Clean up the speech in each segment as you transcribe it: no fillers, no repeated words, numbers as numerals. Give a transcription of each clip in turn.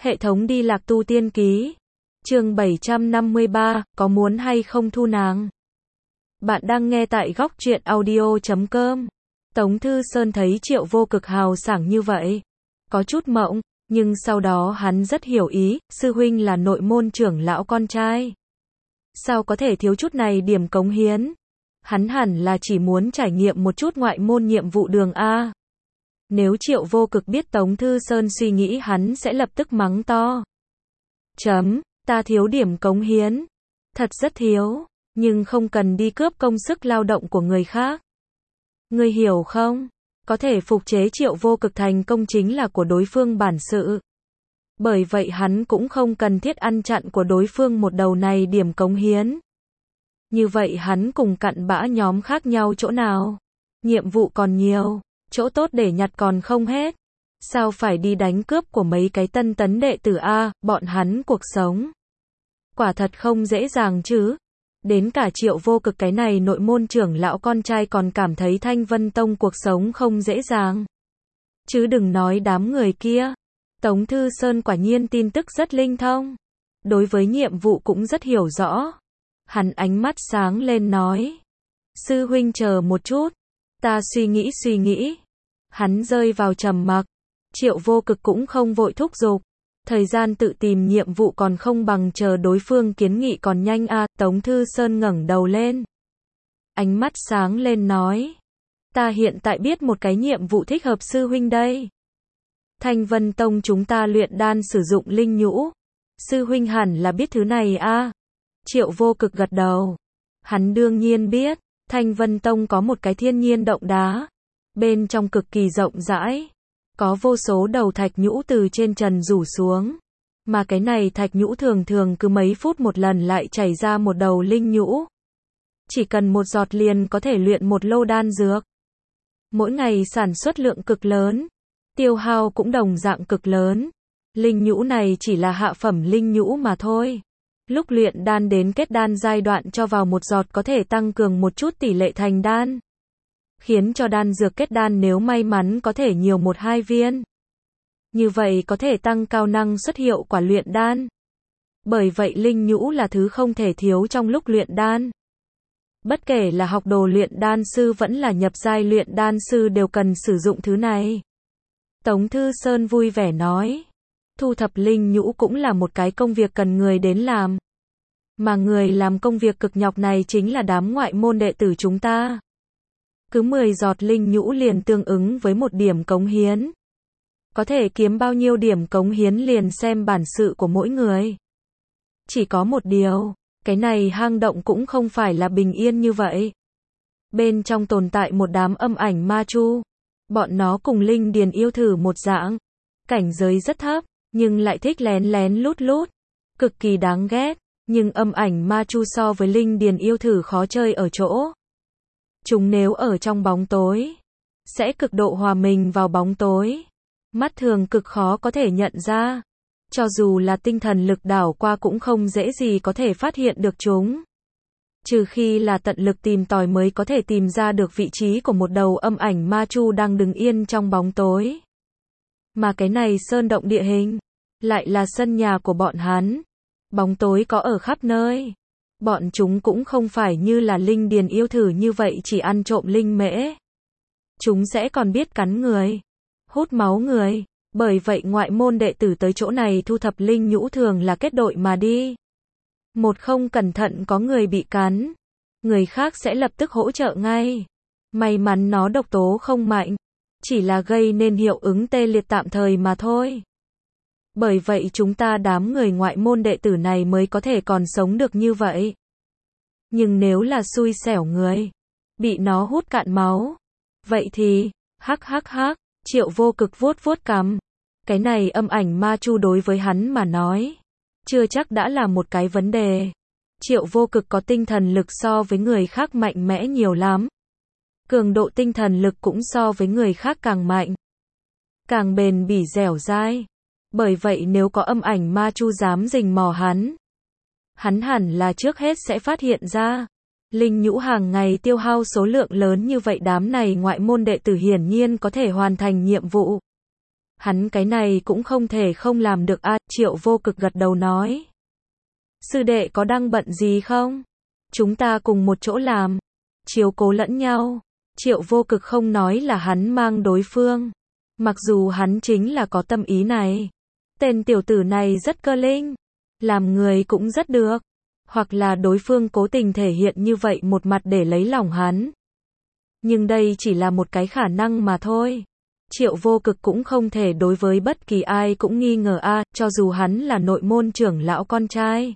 Hệ thống đi lạc tu tiên ký. Chương 753, có muốn hay không thu nàng? Bạn đang nghe tại góc truyện audio.com. Tống Thư Sơn thấy Triệu Vô Cực hào sảng như vậy, có chút mộng, nhưng sau đó hắn rất hiểu ý, sư huynh là nội môn trưởng lão con trai. Sao có thể thiếu chút này điểm cống hiến? Hắn hẳn là chỉ muốn trải nghiệm một chút ngoại môn nhiệm vụ đường A. Nếu Triệu Vô Cực biết Tống Thư Sơn suy nghĩ hắn sẽ lập tức mắng to. Ta thiếu điểm cống hiến. Thật rất thiếu, nhưng không cần đi cướp công sức lao động của người khác. Ngươi hiểu không? Có thể phục chế Triệu Vô Cực thành công chính là của đối phương bản sự. Bởi vậy hắn cũng không cần thiết ăn chặn của đối phương một đầu này điểm cống hiến. Như vậy hắn cùng cặn bã nhóm khác nhau chỗ nào? Nhiệm vụ còn nhiều, chỗ tốt để nhặt còn không hết. Sao phải đi đánh cướp của mấy cái tân tấn đệ tử A, bọn hắn cuộc sống. Quả thật không dễ dàng chứ. Đến cả Triệu Vô Cực cái này nội môn trưởng lão con trai còn cảm thấy Thanh Vân Tông cuộc sống không dễ dàng. Chứ đừng nói đám người kia. Tống Thư Sơn quả nhiên tin tức rất linh thông. Đối với nhiệm vụ cũng rất hiểu rõ. Hắn ánh mắt sáng lên nói. Sư huynh chờ một chút. Ta suy nghĩ. Hắn rơi vào trầm mặc. Triệu Vô Cực cũng không vội thúc giục. Thời gian tự tìm nhiệm vụ còn không bằng chờ đối phương kiến nghị còn nhanh a. Tống Thư Sơn ngẩng đầu lên. Ánh mắt sáng lên nói. Ta hiện tại biết một cái nhiệm vụ thích hợp sư huynh đây. Thanh Vân Tông chúng ta luyện đan sử dụng linh nhũ. Sư huynh hẳn là biết thứ này a. Triệu Vô Cực gật đầu. Hắn đương nhiên biết, Thanh Vân Tông có một cái thiên nhiên động đá. Bên trong cực kỳ rộng rãi. Có vô số đầu thạch nhũ từ trên trần rủ xuống. Mà cái này thạch nhũ thường thường cứ mấy phút một lần lại chảy ra một đầu linh nhũ. Chỉ cần một giọt liền có thể luyện một lô đan dược. Mỗi ngày sản xuất lượng cực lớn. Tiêu hao cũng đồng dạng cực lớn. Linh nhũ này chỉ là hạ phẩm linh nhũ mà thôi. Lúc luyện đan đến kết đan giai đoạn cho vào một giọt có thể tăng cường một chút tỷ lệ thành đan. Khiến cho đan dược kết đan nếu may mắn có thể nhiều 1-2 viên. Như vậy có thể tăng cao năng suất hiệu quả luyện đan. Bởi vậy linh nhũ là thứ không thể thiếu trong lúc luyện đan. Bất kể là học đồ luyện đan sư vẫn là nhập giai luyện đan sư đều cần sử dụng thứ này. Tống Thư Sơn vui vẻ nói. Thu thập linh nhũ cũng là một cái công việc cần người đến làm. Mà người làm công việc cực nhọc này chính là đám ngoại môn đệ tử chúng ta. Cứ 10 giọt linh nhũ liền tương ứng với 1 điểm cống hiến. Có thể kiếm bao nhiêu điểm cống hiến liền xem bản sự của mỗi người. Chỉ có một điều, cái này hang động cũng không phải là bình yên như vậy. Bên trong tồn tại một đám âm ảnh ma chu. Bọn nó cùng linh điền yêu thử một dạng. Cảnh giới rất thấp, nhưng lại thích lén lén lút lút. Cực kỳ đáng ghét, nhưng âm ảnh ma chu so với linh điền yêu thử khó chơi ở chỗ. Chúng nếu ở trong bóng tối, sẽ cực độ hòa mình vào bóng tối. Mắt thường cực khó có thể nhận ra. Cho dù là tinh thần lực đảo qua cũng không dễ gì có thể phát hiện được chúng. Trừ khi là tận lực tìm tòi mới có thể tìm ra được vị trí của một đầu âm ảnh ma chu đang đứng yên trong bóng tối. Mà cái này sơn động địa hình, lại là sân nhà của bọn hắn. Bóng tối có ở khắp nơi. Bọn chúng cũng không phải như là linh điền yêu thử như vậy chỉ ăn trộm linh mễ. Chúng sẽ còn biết cắn người, hút máu người. Bởi vậy ngoại môn đệ tử tới chỗ này thu thập linh nhũ thường là kết đội mà đi. Một không cẩn thận có người bị cắn, người khác sẽ lập tức hỗ trợ ngay. May mắn nó độc tố không mạnh, chỉ là gây nên hiệu ứng tê liệt tạm thời mà thôi. Bởi vậy chúng ta đám người ngoại môn đệ tử này mới có thể còn sống được như vậy. Nhưng nếu là xui xẻo người, bị nó hút cạn máu, vậy thì, Triệu Vô Cực vuốt cằm. Cái này âm ảnh ma chu đối với hắn mà nói, chưa chắc đã là một cái vấn đề. Triệu Vô Cực có tinh thần lực so với người khác mạnh mẽ nhiều lắm. Cường độ tinh thần lực cũng so với người khác càng mạnh. Càng bền bỉ dẻo dai. Bởi vậy nếu có âm ảnh ma chu dám rình mò hắn hẳn là trước hết sẽ phát hiện ra. Linh nhũ hàng ngày tiêu hao số lượng lớn như vậy đám này ngoại môn đệ tử hiển nhiên có thể hoàn thành nhiệm vụ. Hắn cái này cũng không thể không làm được a. Triệu Vô Cực gật đầu nói. Sư đệ có đang bận gì không? Chúng ta cùng một chỗ làm, chiếu cố lẫn nhau. Triệu Vô Cực không nói là hắn mang đối phương. Mặc dù hắn chính là có tâm ý này. Tên tiểu tử này rất cơ linh, làm người cũng rất được. Hoặc là đối phương cố tình thể hiện như vậy một mặt để lấy lòng hắn. Nhưng đây chỉ là một cái khả năng mà thôi. Triệu Vô Cực cũng không thể đối với bất kỳ ai cũng nghi ngờ a, cho dù hắn là nội môn trưởng lão con trai.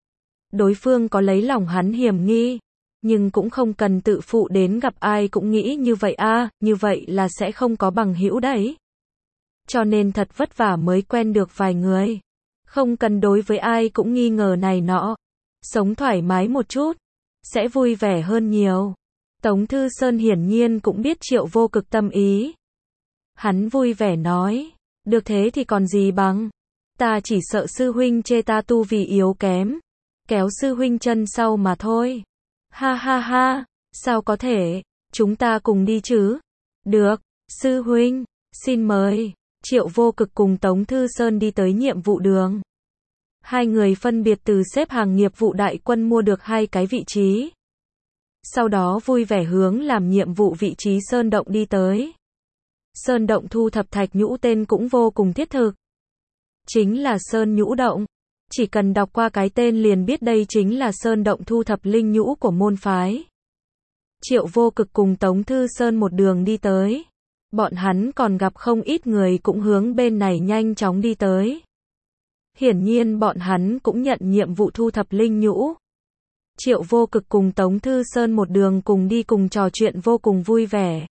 Đối phương có lấy lòng hắn hiểm nghi, nhưng cũng không cần tự phụ đến gặp ai cũng nghĩ như vậy a, như vậy là sẽ không có bằng hữu đấy. Cho nên thật vất vả mới quen được vài người. Không cần đối với ai cũng nghi ngờ này nọ. Sống thoải mái một chút, sẽ vui vẻ hơn nhiều. Tống Thư Sơn hiển nhiên cũng biết Triệu Vô Cực tâm ý. Hắn vui vẻ nói, được thế thì còn gì bằng. Ta chỉ sợ sư huynh chê ta tu vì yếu kém, kéo sư huynh chân sau mà thôi. Ha ha ha, sao có thể, chúng ta cùng đi chứ. Được, sư huynh, xin mời. Triệu Vô Cực cùng Tống Thư Sơn đi tới nhiệm vụ đường. Hai người phân biệt từ xếp hàng nghiệp vụ đại quân mua được 2 cái vị trí. Sau đó vui vẻ hướng làm nhiệm vụ vị trí Sơn Động đi tới. Sơn Động thu thập thạch nhũ tên cũng vô cùng thiết thực. Chính là Sơn Nhũ Động. Chỉ cần đọc qua cái tên liền biết đây chính là Sơn Động thu thập linh nhũ của môn phái. Triệu Vô Cực cùng Tống Thư Sơn một đường đi tới. Bọn hắn còn gặp không ít người cũng hướng bên này nhanh chóng đi tới. Hiển nhiên bọn hắn cũng nhận nhiệm vụ thu thập linh nhũ. Triệu Vô Cực cùng Tống Thư Sơn một đường cùng đi cùng trò chuyện vô cùng vui vẻ.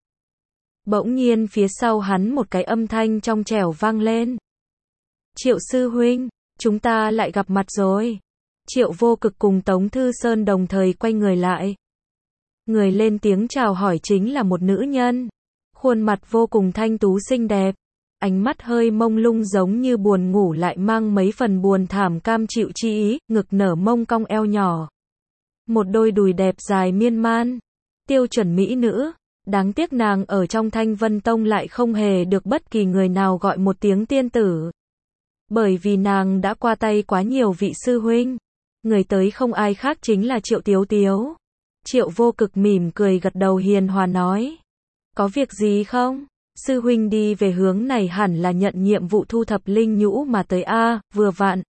Bỗng nhiên phía sau hắn một cái âm thanh trong trẻo vang lên. Triệu sư huynh, chúng ta lại gặp mặt rồi. Triệu Vô Cực cùng Tống Thư Sơn đồng thời quay người lại. Người lên tiếng chào hỏi chính là một nữ nhân. Khuôn mặt vô cùng thanh tú xinh đẹp. Ánh mắt hơi mông lung giống như buồn ngủ lại mang mấy phần buồn thảm cam chịu chi ý, ngực nở mông cong eo nhỏ. Một đôi đùi đẹp dài miên man. Tiêu chuẩn mỹ nữ. Đáng tiếc nàng ở trong Thanh Vân Tông lại không hề được bất kỳ người nào gọi một tiếng tiên tử. Bởi vì nàng đã qua tay quá nhiều vị sư huynh. Người tới không ai khác chính là Triệu Tiếu Tiếu. Triệu Vô Cực mỉm cười gật đầu hiền hòa nói. Có việc gì không? Sư huynh đi về hướng này hẳn là nhận nhiệm vụ thu thập linh nhũ mà tới a, vừa vặn.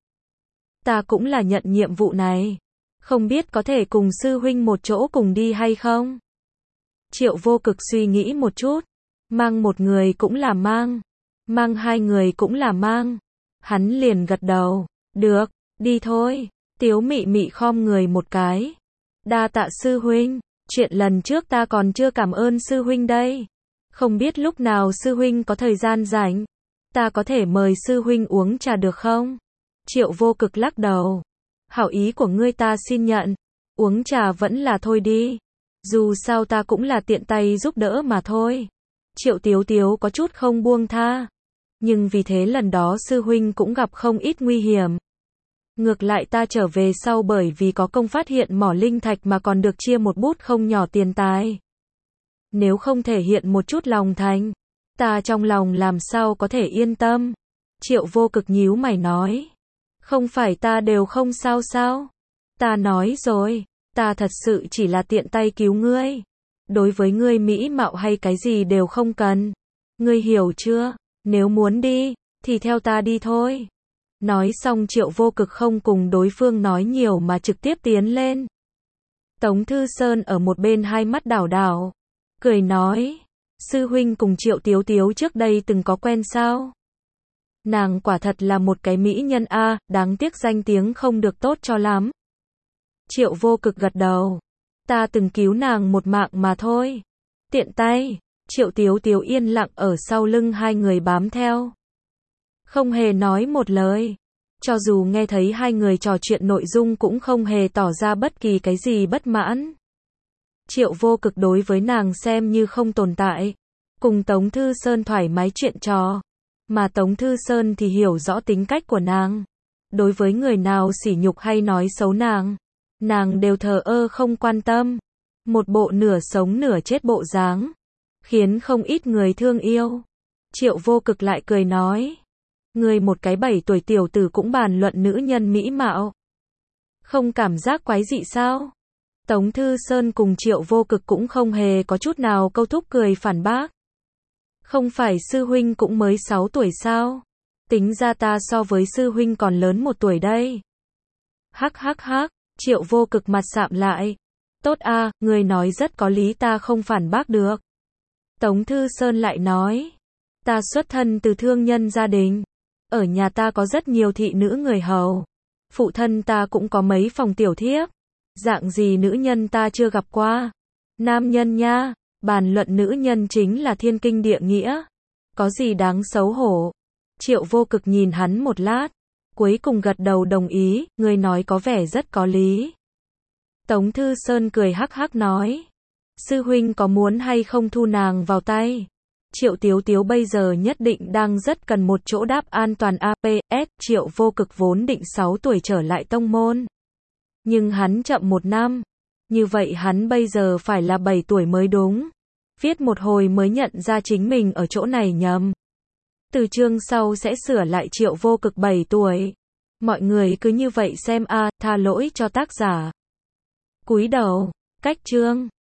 Ta cũng là nhận nhiệm vụ này. Không biết có thể cùng sư huynh một chỗ cùng đi hay không? Triệu Vô Cực suy nghĩ một chút. Mang một người cũng là mang. Mang 2 người cũng là mang. Hắn liền gật đầu. Được, đi thôi. Tiếu Mị Mị khom người một cái. Đa tạ sư huynh. Chuyện lần trước ta còn chưa cảm ơn sư huynh đây. Không biết lúc nào sư huynh có thời gian rảnh. Ta có thể mời sư huynh uống trà được không? Triệu Vô Cực lắc đầu. Hảo ý của ngươi ta xin nhận. Uống trà vẫn là thôi đi. Dù sao ta cũng là tiện tay giúp đỡ mà thôi. Triệu Tiếu Tiếu có chút không buông tha. Nhưng vì thế lần đó sư huynh cũng gặp không ít nguy hiểm. Ngược lại ta trở về sau bởi vì có công phát hiện mỏ linh thạch mà còn được chia một bút không nhỏ tiền tài. Nếu không thể hiện một chút lòng thành, ta trong lòng làm sao có thể yên tâm. Triệu Vô Cực nhíu mày nói. Không phải ta đều không sao sao? Ta nói rồi, ta thật sự chỉ là tiện tay cứu ngươi. Đối với ngươi mỹ mạo hay cái gì đều không cần. Ngươi hiểu chưa? Nếu muốn đi, thì theo ta đi thôi. Nói xong Triệu Vô Cực không cùng đối phương nói nhiều mà trực tiếp tiến lên. Tống Thư Sơn ở một bên hai mắt đảo đảo. Cười nói. Sư huynh cùng Triệu Tiếu Tiếu trước đây từng có quen sao? Nàng quả thật là một cái mỹ nhân a, đáng tiếc danh tiếng không được tốt cho lắm. Triệu Vô Cực gật đầu. Ta từng cứu nàng một mạng mà thôi. Tiện tay. Triệu Tiếu Tiếu yên lặng ở sau lưng hai người bám theo. Không hề nói một lời. Cho dù nghe thấy hai người trò chuyện nội dung cũng không hề tỏ ra bất kỳ cái gì bất mãn. Triệu Vô Cực đối với nàng xem như không tồn tại. Cùng Tống Thư Sơn thoải mái chuyện trò. Mà Tống Thư Sơn thì hiểu rõ tính cách của nàng. Đối với người nào sỉ nhục hay nói xấu nàng đều thờ ơ không quan tâm. Một bộ nửa sống nửa chết bộ dáng. Khiến không ít người thương yêu. Triệu Vô Cực lại cười nói. Ngươi một cái 7 tuổi tiểu tử cũng bàn luận nữ nhân mỹ mạo. Không cảm giác quái dị sao? Tống Thư Sơn cùng Triệu Vô Cực cũng không hề có chút nào câu thúc cười phản bác. Không phải sư huynh cũng mới 6 tuổi sao? Tính ra ta so với sư huynh còn lớn 1 tuổi đây. Hắc hắc hắc, Triệu Vô Cực mặt sạm lại. Tốt a, ngươi nói rất có lý, ta không phản bác được. Tống Thư Sơn lại nói. Ta xuất thân từ thương nhân gia đình. Ở nhà ta có rất nhiều thị nữ người hầu. Phụ thân ta cũng có mấy phòng tiểu thiếp. Dạng gì nữ nhân ta chưa gặp qua. Nam nhân nha, bàn luận nữ nhân chính là thiên kinh địa nghĩa. Có gì đáng xấu hổ. Triệu Vô Cực nhìn hắn một lát. Cuối cùng gật đầu đồng ý, ngươi nói có vẻ rất có lý. Tống Thư Sơn cười hắc hắc nói. Sư huynh có muốn hay không thu nàng vào tay? Triệu Tiếu Tiếu bây giờ nhất định đang rất cần một chỗ đáp an toàn APS. Triệu Vô Cực vốn định 6 tuổi trở lại tông môn. Nhưng hắn chậm 1 năm. Như vậy hắn bây giờ phải là 7 tuổi mới đúng. Viết một hồi mới nhận ra chính mình ở chỗ này nhầm. Từ chương sau sẽ sửa lại Triệu Vô Cực 7 tuổi. Mọi người cứ như vậy xem a, tha lỗi cho tác giả. Cúi đầu, cách chương.